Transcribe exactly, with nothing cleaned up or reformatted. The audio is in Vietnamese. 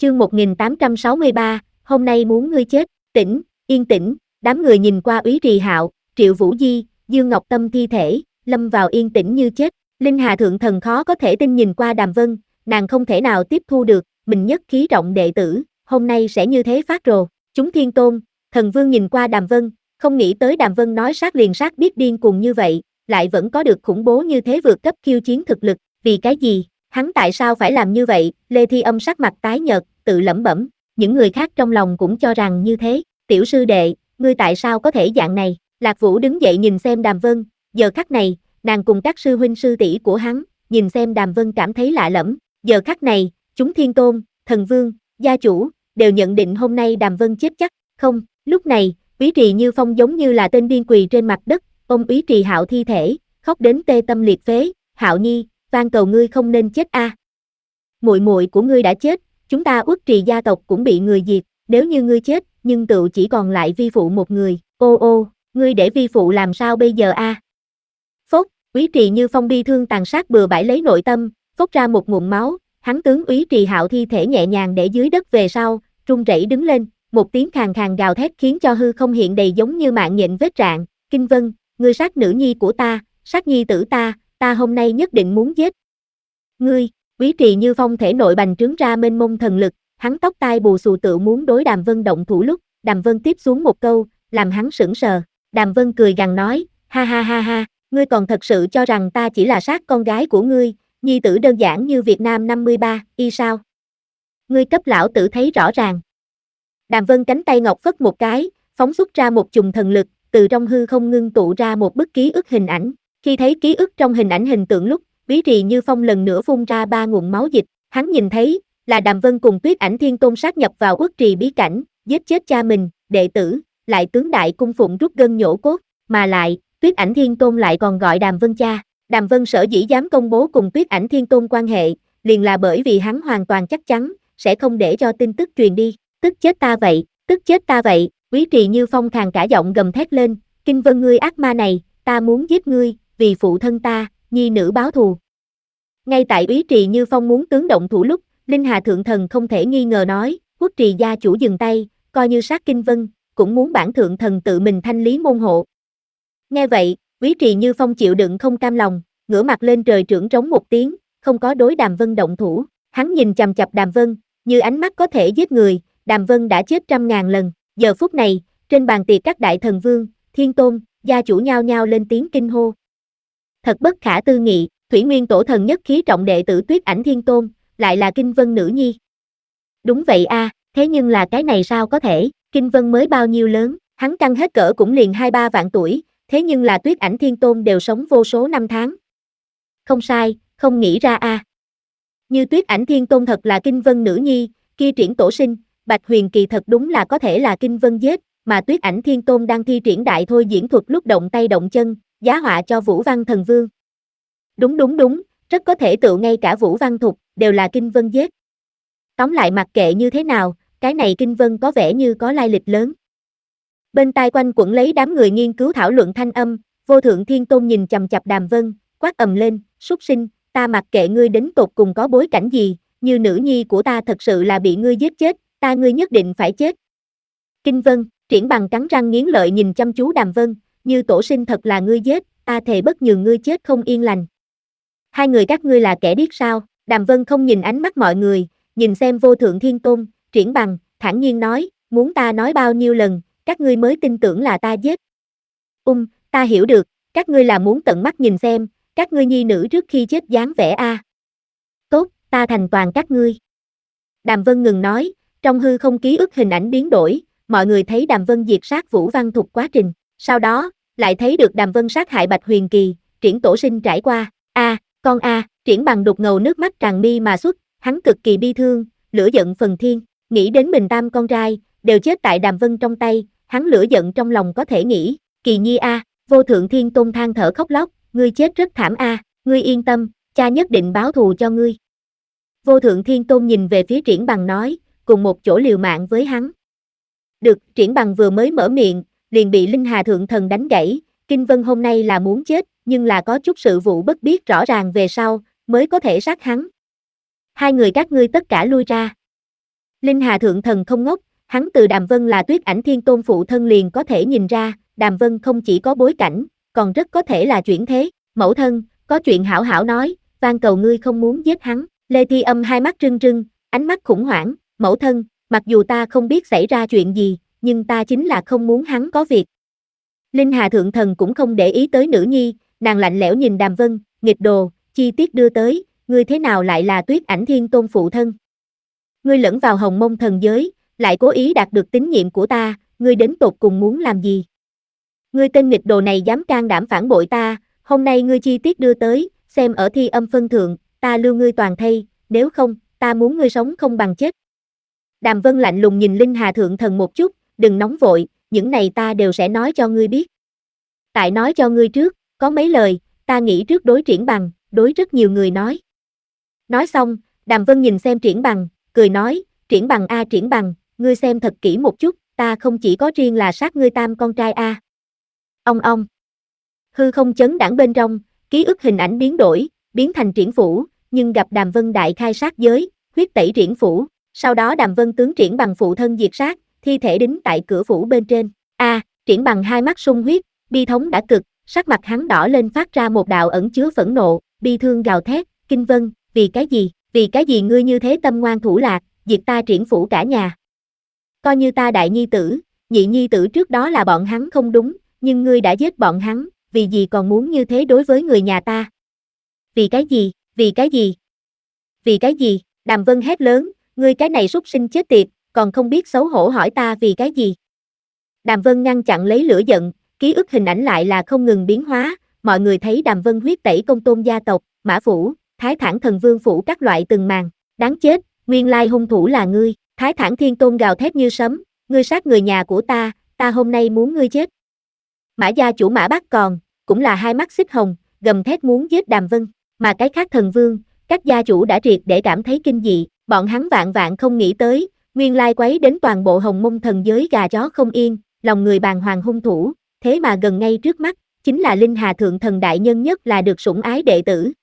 Chương một nghìn tám trăm sáu mươi ba, hôm nay muốn ngươi chết. Tĩnh, yên tĩnh, đám người nhìn qua Úy Trì Hạo, Triệu Vũ Di, Dương Ngọc Tâm thi thể, lâm vào yên tĩnh như chết. Linh Hà Thượng Thần khó có thể tin nhìn qua Đàm Vân, nàng không thể nào tiếp thu được, mình nhất khí trọng đệ tử, hôm nay sẽ như thế phát rồ. Chúng Thiên Tôn, Thần Vương nhìn qua Đàm Vân, không nghĩ tới Đàm Vân nói sát liền sát biết điên cuồng như vậy, lại vẫn có được khủng bố như thế vượt cấp khiêu chiến thực lực, vì cái gì? Hắn tại sao phải làm như vậy? Lê Thi Âm sắc mặt tái nhợt, tự lẩm bẩm, những người khác trong lòng cũng cho rằng như thế. Tiểu sư đệ, ngươi tại sao có thể dạng này? Lạc Vũ đứng dậy nhìn xem Đàm Vân, giờ khắc này, nàng cùng các sư huynh sư tỷ của hắn, nhìn xem Đàm Vân cảm thấy lạ lẫm. Giờ khắc này, chúng Thiên Tôn, Thần Vương, gia chủ, đều nhận định hôm nay Đàm Vân chết chắc. Không, lúc này, Úy Trì Như Phong giống như là tên điên quỳ trên mặt đất, ôm Úy Trì Hạo thi thể, khóc đến tê tâm liệt phế. Hạo Nhi, van cầu ngươi không nên chết a. À. Muội muội của ngươi đã chết, chúng ta Uất Trì gia tộc cũng bị người diệt, nếu như ngươi chết, nhưng tựu chỉ còn lại vi phụ một người. Ô ô, ngươi để vi phụ làm sao bây giờ a? À? Phốc, Úy Trì Như Phong bi thương tàn sát bừa bãi lấy nội tâm, phốc ra một ngụm máu, hắn tướng Úy Trì Hạo thi thể nhẹ nhàng để dưới đất về sau, run rẩy đứng lên, một tiếng khàn khàn gào thét khiến cho hư không hiện đầy giống như mạng nhện vết rạn. Kinh Vân, ngươi sát nữ nhi của ta, sát nhi tử ta, ta hôm nay nhất định muốn giết ngươi. Úy Trì Như Phong thể nội bành trướng ra mênh mông thần lực, hắn tóc tai bù xù tự muốn đối Đàm Vân động thủ lúc, Đàm Vân tiếp xuống một câu, làm hắn sững sờ. Đàm Vân cười gằn nói, ha ha ha ha, ngươi còn thật sự cho rằng ta chỉ là sát con gái của ngươi, nhi tử đơn giản như Việt Nam năm mươi ba, y sao? Ngươi cấp lão tử thấy rõ ràng. Đàm Vân cánh tay ngọc phất một cái, phóng xuất ra một chùm thần lực, từ trong hư không ngưng tụ ra một bức ký ức hình ảnh. Khi thấy ký ức trong hình ảnh hình tượng lúc, Úy Trì Như Phong lần nữa phun ra ba nguồn máu dịch, hắn nhìn thấy, là Đàm Vân cùng Tuyết Ảnh Thiên Tôn sát nhập vào Uất Trì bí cảnh, giết chết cha mình, đệ tử, lại tướng đại cung phụng rút gân nhổ cốt, mà lại, Tuyết Ảnh Thiên Tôn lại còn gọi Đàm Vân cha. Đàm Vân sở dĩ dám công bố cùng Tuyết Ảnh Thiên Tôn quan hệ, liền là bởi vì hắn hoàn toàn chắc chắn, sẽ không để cho tin tức truyền đi, tức chết ta vậy, tức chết ta vậy. Úy Trì Như Phong khàn cả giọng gầm thét lên, Kinh Vân ngươi ác ma này, ta muốn giết ngươi, vì phụ thân ta, nhi nữ báo thù. Ngay tại Úy Trì Như Phong muốn tướng động thủ lúc, Linh Hà Thượng Thần không thể nghi ngờ nói, Uất Trì gia chủ dừng tay, coi như sát Kinh Vân, cũng muốn bản Thượng Thần tự mình thanh lý môn hộ. Nghe vậy, Úy Trì Như Phong chịu đựng không cam lòng, ngửa mặt lên trời trưởng trống một tiếng, không có đối Đàm Vân động thủ, hắn nhìn chằm chằm Đàm Vân, như ánh mắt có thể giết người. Đàm Vân đã chết trăm ngàn lần, giờ phút này, trên bàn tiệc các đại thần vương, thiên tôn, gia chủ nhao nhao lên tiếng kinh hô. Thật bất khả tư nghị, Thủy Nguyên Tổ Thần nhất khí trọng đệ tử Tuyết Ảnh Thiên Tôn, lại là Kinh Vân nữ nhi. Đúng vậy a, à, thế nhưng là cái này sao có thể, Kinh Vân mới bao nhiêu lớn, hắn căng hết cỡ cũng liền hai ba vạn tuổi, thế nhưng là Tuyết Ảnh Thiên Tôn đều sống vô số năm tháng. Không sai, không nghĩ ra a. À. Như Tuyết Ảnh Thiên Tôn thật là Kinh Vân nữ nhi, kia triển tổ sinh, Bạch Huyền Kỳ thật đúng là có thể là Kinh Vân giết, mà Tuyết Ảnh Thiên Tôn đang thi triển đại thôi diễn thuật lúc động tay động chân, giá họa cho Vũ Văn Thần Vương. Đúng đúng đúng, rất có thể tựu ngay cả Vũ Văn Thục, đều là Kinh Vân giết. Tóm lại mặc kệ như thế nào, cái này Kinh Vân có vẻ như có lai lịch lớn. Bên tai quanh quẩn lấy đám người nghiên cứu thảo luận thanh âm, Vô Thượng Thiên Tôn nhìn chằm chằm Đàm Vân, quát ầm lên, súc sinh, ta mặc kệ ngươi đến tột cùng có bối cảnh gì, như nữ nhi của ta thật sự là bị ngươi giết chết, ta ngươi nhất định phải chết. Kinh Vân, Triển Bằng cắn răng nghiến lợi nhìn chăm chú Đàm Vân, như tổ sinh thật là ngươi giết, ta thề bất nhường ngươi chết không yên lành. Hai người các ngươi là kẻ điếc sao? Đàm Vân không nhìn ánh mắt mọi người, nhìn xem Vô Thượng Thiên Tôn, Triển Bằng, thản nhiên nói, muốn ta nói bao nhiêu lần, các ngươi mới tin tưởng là ta giết. Um, ta hiểu được, các ngươi là muốn tận mắt nhìn xem, các ngươi nhi nữ trước khi chết dáng vẻ a. À. Tốt, ta thành toàn các ngươi. Đàm Vân ngừng nói, trong hư không ký ức hình ảnh biến đổi, mọi người thấy Đàm Vân diệt sát Vũ Văn Thục quá trình, sau đó, lại thấy được Đàm Vân sát hại Bạch Huyền Kỳ, Triển tổ sinh trải qua, a, à, con a, à, Triển Bằng đục ngầu nước mắt tràn mi mà xuất, hắn cực kỳ bi thương, lửa giận phần thiên, nghĩ đến mình tam con trai, đều chết tại Đàm Vân trong tay, hắn lửa giận trong lòng có thể nghĩ, Kỳ Nhi a, à, Vô Thượng Thiên Tôn than thở khóc lóc, ngươi chết rất thảm a, à, ngươi yên tâm, cha nhất định báo thù cho ngươi. Vô Thượng Thiên Tôn nhìn về phía Triển Bằng nói, cùng một chỗ liều mạng với hắn. Được, Triển Bằng vừa mới mở miệng, liền bị Linh Hà Thượng Thần đánh gãy, Kinh Vân hôm nay là muốn chết, nhưng là có chút sự vụ bất biết rõ ràng về sau, mới có thể sát hắn. Hai người các ngươi tất cả lui ra. Linh Hà Thượng Thần không ngốc, hắn từ Đàm Vân là Tuyết Ảnh Thiên Tôn phụ thân liền có thể nhìn ra, Đàm Vân không chỉ có bối cảnh, còn rất có thể là chuyển thế. Mẫu thân, có chuyện hảo hảo nói, van cầu ngươi không muốn giết hắn. Lê Thi Âm hai mắt rưng rưng, ánh mắt khủng hoảng, mẫu thân, mặc dù ta không biết xảy ra chuyện gì, nhưng ta chính là không muốn hắn có việc. Linh Hà Thượng Thần cũng không để ý tới nữ nhi, nàng lạnh lẽo nhìn Đàm Vân, nghịch đồ, chi tiết đưa tới, ngươi thế nào lại là Tuyết Ảnh Thiên Tôn phụ thân? Ngươi lẫn vào Hồng Mông thần giới, lại cố ý đạt được tín nhiệm của ta, ngươi đến tột cùng muốn làm gì? Ngươi tên nghịch đồ này dám can đảm phản bội ta, hôm nay ngươi chi tiết đưa tới, xem ở Thi Âm phân thượng, ta lưu ngươi toàn thây, nếu không, ta muốn ngươi sống không bằng chết. Đàm Vân lạnh lùng nhìn Linh Hà Thượng Thần một chút, đừng nóng vội, những này ta đều sẽ nói cho ngươi biết. Tại nói cho ngươi trước, có mấy lời, ta nghĩ trước đối Triển Bằng, đối rất nhiều người nói. Nói xong, Đàm Vân nhìn xem Triển Bằng, cười nói, Triển Bằng a Triển Bằng, ngươi xem thật kỹ một chút, ta không chỉ có riêng là sát ngươi tam con trai a. Ông ông. Hư không chấn đãng bên trong, ký ức hình ảnh biến đổi, biến thành Triển Phủ, nhưng gặp Đàm Vân đại khai sát giới, huyết tẩy Triển Phủ, sau đó Đàm Vân tướng Triển Bằng phụ thân diệt sát, thi thể đính tại cửa phủ bên trên. A, Triển Bằng hai mắt sung huyết, bi thống đã cực, sắc mặt hắn đỏ lên phát ra một đạo ẩn chứa phẫn nộ, bi thương gào thét, Kinh Vân, vì cái gì, vì cái gì ngươi như thế tâm ngoan thủ lạc, diệt ta Triển Phủ cả nhà. Coi như ta đại nhi tử, nhị nhi tử trước đó là bọn hắn không đúng, nhưng ngươi đã giết bọn hắn, vì gì còn muốn như thế đối với người nhà ta? Vì cái gì, vì cái gì? Vì cái gì? Đàm Vân hét lớn, ngươi cái này súc sinh chết tiệt, còn không biết xấu hổ hỏi ta vì cái gì? Đàm Vân ngăn chặn lấy lửa giận, ký ức hình ảnh lại là không ngừng biến hóa, mọi người thấy Đàm Vân huyết tẩy Công Tôn gia tộc, Mã Phủ, Thái Thản Thần Vương Phủ các loại từng màn, đáng chết, nguyên lai hung thủ là ngươi, Thái Thản Thiên Tôn gào thét như sấm, ngươi sát người nhà của ta, ta hôm nay muốn ngươi chết. Mã gia chủ Mã Bác Còn, cũng là hai mắt xích hồng, gầm thét muốn giết Đàm Vân, mà cái khác thần vương, các gia chủ đã triệt để cảm thấy kinh dị, bọn hắn vạn vạn không nghĩ tới, nguyên lai quấy đến toàn bộ Hồng Mông thần giới gà chó không yên, lòng người bàng hoàng hung thủ, thế mà gần ngay trước mắt, chính là Linh Hà Thượng Thần đại nhân nhất là được sủng ái đệ tử.